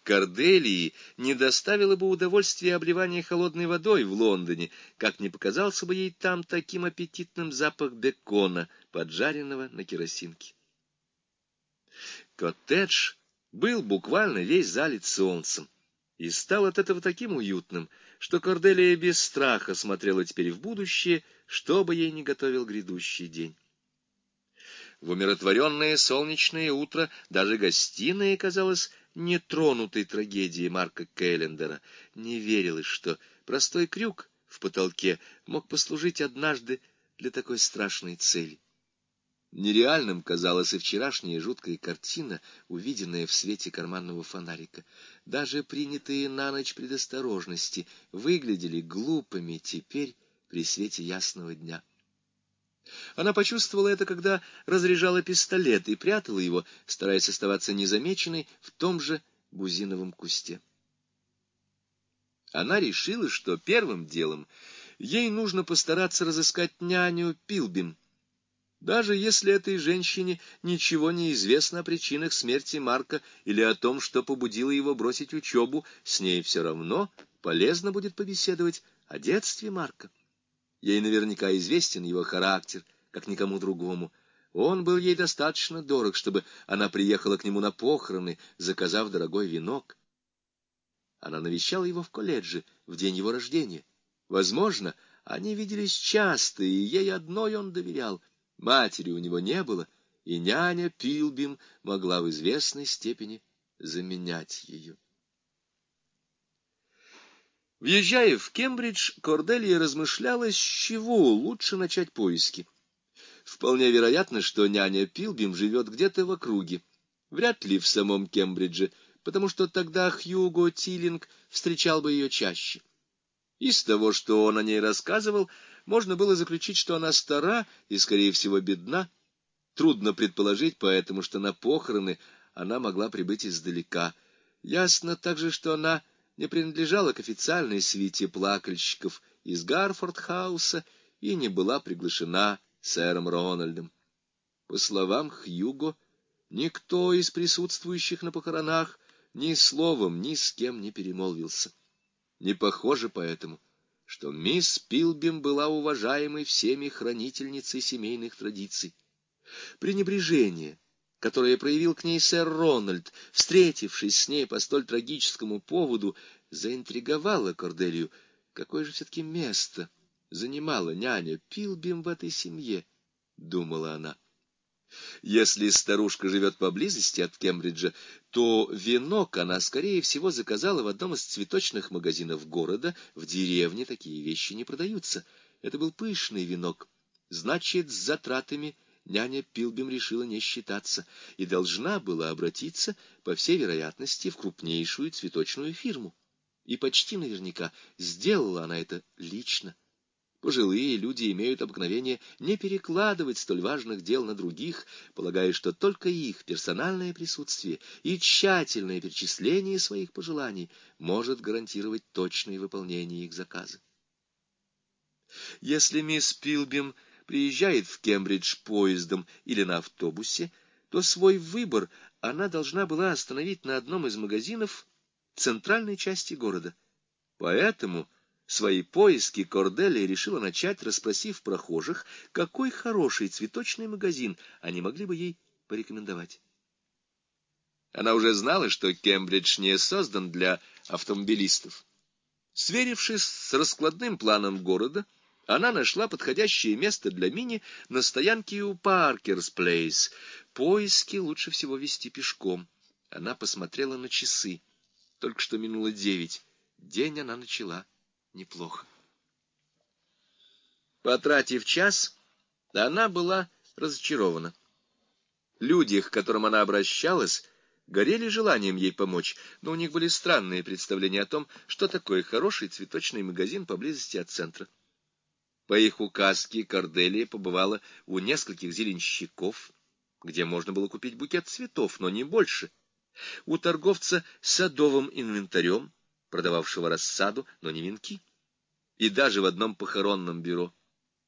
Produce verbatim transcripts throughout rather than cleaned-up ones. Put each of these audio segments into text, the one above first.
Корделии не доставило бы удовольствия обливание холодной водой в Лондоне, как не показался бы ей там таким аппетитным запах бекона, поджаренного на керосинке. Коттедж был буквально весь залит солнцем и стал от этого таким уютным, что Корделия без страха смотрела теперь в будущее, что бы ей ни готовил грядущий день. В умиротворенное солнечное утро даже гостиная казалась нетронутой трагедией Марка Келлендера. Не верилось, что простой крюк в потолке мог послужить однажды для такой страшной цели. Нереальным казалась и вчерашняя жуткая картина, увиденная в свете карманного фонарика. Даже принятые на ночь предосторожности выглядели глупыми теперь при свете ясного дня. Она почувствовала это, когда разряжала пистолет и прятала его, стараясь оставаться незамеченной в том же бузиновом кусте. Она решила, что первым делом ей нужно постараться разыскать няню Пилбим. Даже если этой женщине ничего не известно о причинах смерти Марка или о том, что побудило его бросить учебу, с ней все равно полезно будет побеседовать о детстве Марка. Ей наверняка известен его характер, как никому другому. Он был ей достаточно дорог, чтобы она приехала к нему на похороны, заказав дорогой венок. Она навещала его в колледже в день его рождения. Возможно, они виделись часто, и ей одной он доверял. Матери у него не было, и няня Пилбим могла в известной степени заменять ее. Въезжая в Кембридж, Корделия размышляла, с чего лучше начать поиски. Вполне вероятно, что няня Пилбим живет где-то в округе. Вряд ли в самом Кембридже, потому что тогда Хьюго Тиллинг встречал бы ее чаще. Из того, что он о ней рассказывал, можно было заключить, что она стара и, скорее всего, бедна. Трудно предположить, поэтому что на похороны она могла прибыть издалека. Ясно также, что она не принадлежала к официальной свите плакальщиков из Гарфорд-хауса и не была приглашена сэром Рональдом. По словам Хьюго, никто из присутствующих на похоронах ни словом ни с кем не перемолвился. Не похоже поэтому, что мисс Пилбим была уважаемой всеми хранительницей семейных традиций. Пренебрежение, которое проявил к ней сэр Рональд, встретившись с ней по столь трагическому поводу, заинтриговало Корделию. Какое же все-таки место занимала няня Пилбим в этой семье, думала она. Если старушка живет поблизости от Кембриджа, то венок она, скорее всего, заказала в одном из цветочных магазинов города. В деревне такие вещи не продаются. Это был пышный венок. Значит, с затратами няня Пилбим решила не считаться и должна была обратиться, по всей вероятности, в крупнейшую цветочную фирму. И почти наверняка сделала она это лично. Пожилые люди имеют обыкновение не перекладывать столь важных дел на других, полагая, что только их персональное присутствие и тщательное перечисление своих пожеланий может гарантировать точное выполнение их заказа. Если мисс Пилбим приезжает в Кембридж поездом или на автобусе, то свой выбор она должна была остановить на одном из магазинов центральной части города. Поэтому свои поиски Корделия решила начать, расспросив прохожих, какой хороший цветочный магазин они могли бы ей порекомендовать. Она уже знала, что Кембридж не создан для автомобилистов. Сверившись с раскладным планом города, она нашла подходящее место для мини на стоянке у Паркерс-Плейс. Поиски лучше всего вести пешком. Она посмотрела на часы. Только что минуло девять. День она начала неплохо. Потратив час, она была разочарована. Люди, к которым она обращалась, горели желанием ей помочь, но у них были странные представления о том, что такое хороший цветочный магазин поблизости от центра. По их указке Корделия побывала у нескольких зеленщиков, где можно было купить букет цветов, но не больше, у торговца садовым инвентарем, продававшего рассаду, но не венки, и даже в одном похоронном бюро.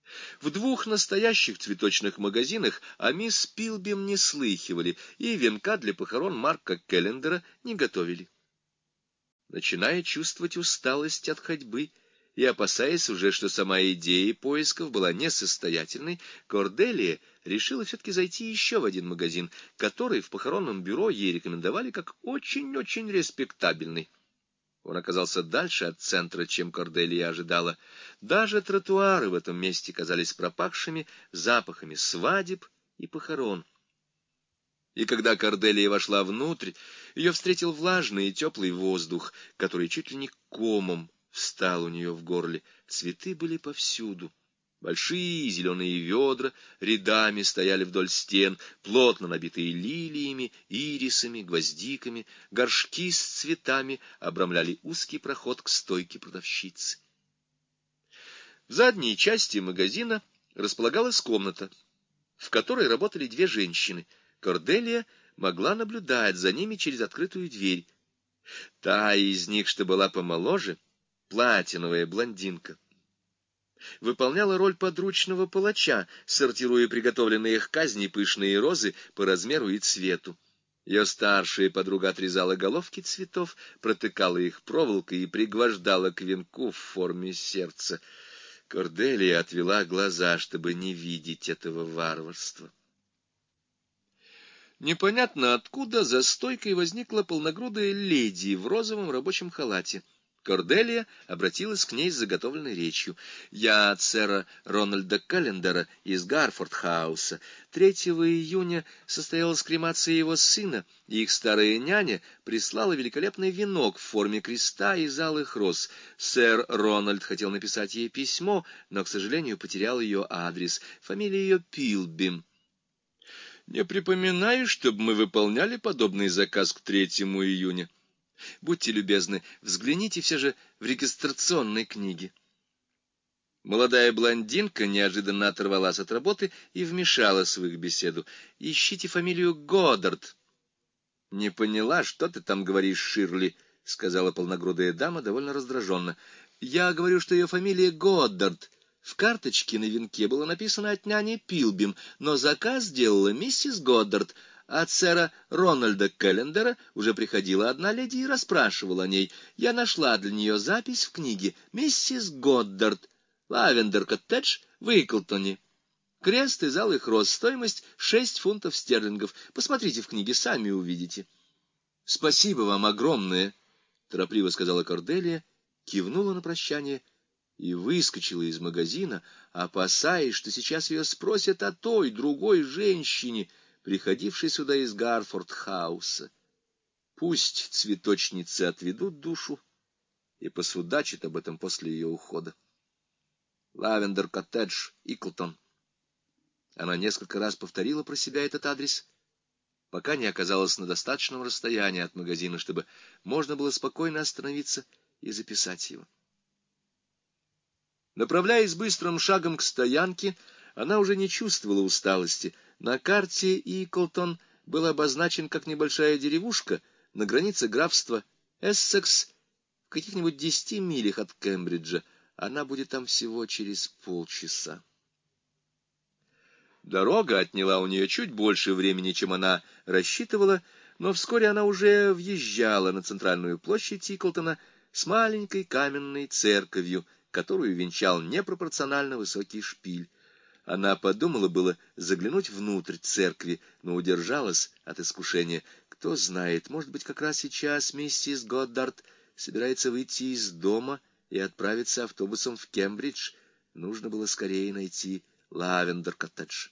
В двух настоящих цветочных магазинах о мисс Пилбим не слыхивали, и венка для похорон Марка Келлендера не готовили. Начиная чувствовать усталость от ходьбы и опасаясь уже, что сама идея поисков была несостоятельной, Корделия решила все-таки зайти еще в один магазин, который в похоронном бюро ей рекомендовали как очень-очень респектабельный. Он оказался дальше от центра, чем Корделия ожидала. Даже тротуары в этом месте казались пропахшими запахами свадеб и похорон. И когда Корделия вошла внутрь, ее встретил влажный и теплый воздух, который чуть ли не комом встал у нее в горле. Цветы были повсюду. Большие зеленые ведра рядами стояли вдоль стен, плотно набитые лилиями, ирисами, гвоздиками. Горшки с цветами обрамляли узкий проход к стойке продавщицы. В задней части магазина располагалась комната, в которой работали две женщины. Корделия могла наблюдать за ними через открытую дверь. Та из них, что была помоложе, платиновая блондинка, выполняла роль подручного палача, сортируя приготовленные к казни пышные розы по размеру и цвету. Ее старшая подруга отрезала головки цветов, протыкала их проволокой и пригвождала к венку в форме сердца. Корделия отвела глаза, чтобы не видеть этого варварства. Непонятно откуда за стойкой возникла полногрудая леди в розовом рабочем халате. Корделия обратилась к ней с заготовленной речью. «Я от сэра Рональда Келлендера из Гарфорд-хауса. Третьего июня состоялась кремация его сына, и их старая няня прислала великолепный венок в форме креста из алых роз. Сэр Рональд хотел написать ей письмо, но, к сожалению, потерял ее адрес. Фамилия ее Пилбим. Не припоминаю, чтобы мы выполняли подобный заказ к третьему июня. Будьте любезны, взгляните все же в регистрационной книге». Молодая блондинка неожиданно оторвалась от работы и вмешалась в их беседу. «Ищите фамилию Годдард». «Не поняла, что ты там говоришь, Ширли», — сказала полногрудая дама довольно раздраженно. «Я говорю, что ее фамилия Годдард. В карточке на венке было написано от няни Пилбим, но заказ сделала миссис Годдард. От сэра Рональда Келлендера уже приходила одна леди и расспрашивала о ней. Я нашла для нее запись в книге. Миссис Годдард. Лавендер-коттедж в Иклтоне. Крест из алых роз. Стоимость шесть фунтов стерлингов. Посмотрите в книге, сами увидите». «Спасибо вам огромное», — торопливо сказала Корделия, кивнула на прощание и выскочила из магазина, опасаясь, что сейчас ее спросят о той, другой женщине, приходившей сюда из Гарфорд-хауса. Пусть цветочницы отведут душу и посудачат об этом после ее ухода. Лавендер-коттедж, Иклтон. Она несколько раз повторила про себя этот адрес, пока не оказалась на достаточном расстоянии от магазина, чтобы можно было спокойно остановиться и записать его. Направляясь быстрым шагом к стоянке, она уже не чувствовала усталости. На карте Иклтон был обозначен как небольшая деревушка на границе графства Эссекс, в каких-нибудь десяти милях от Кембриджа. Она будет там всего через полчаса. Дорога отняла у нее чуть больше времени, чем она рассчитывала, но вскоре она уже въезжала на центральную площадь Иклтона с маленькой каменной церковью, которую венчал непропорционально высокий шпиль. Она подумала было заглянуть внутрь церкви, но удержалась от искушения. Кто знает, может быть, как раз сейчас миссис Годдард собирается выйти из дома и отправиться автобусом в Кембридж. Нужно было скорее найти Лавендер-коттедж.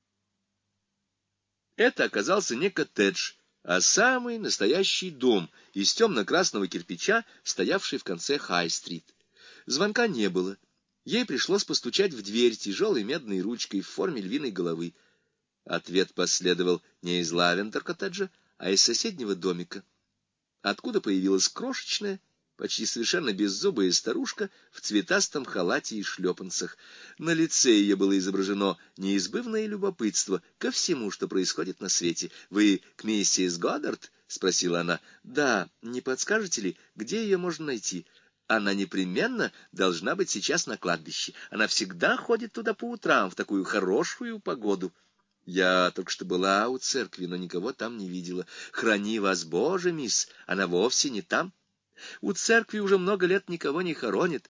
Это оказался не коттедж, а самый настоящий дом из темно-красного кирпича, стоявший в конце Хай-стрит. Звонка не было. Ей пришлось постучать в дверь тяжелой медной ручкой в форме львиной головы. Ответ последовал не из Лавендер-коттеджа, а из соседнего домика, откуда появилась крошечная, почти совершенно беззубая старушка в цветастом халате и шлепанцах. На лице ее было изображено неизбывное любопытство ко всему, что происходит на свете. «Вы к миссис Годдард?» — спросила она. «Да, не подскажете ли, где ее можно найти?» Она непременно должна быть сейчас на кладбище. Она всегда ходит туда по утрам в такую хорошую погоду. Я только что была у церкви, но никого там не видела. Храни вас, Боже, мисс, она вовсе не там. У церкви уже много лет никого не хоронит.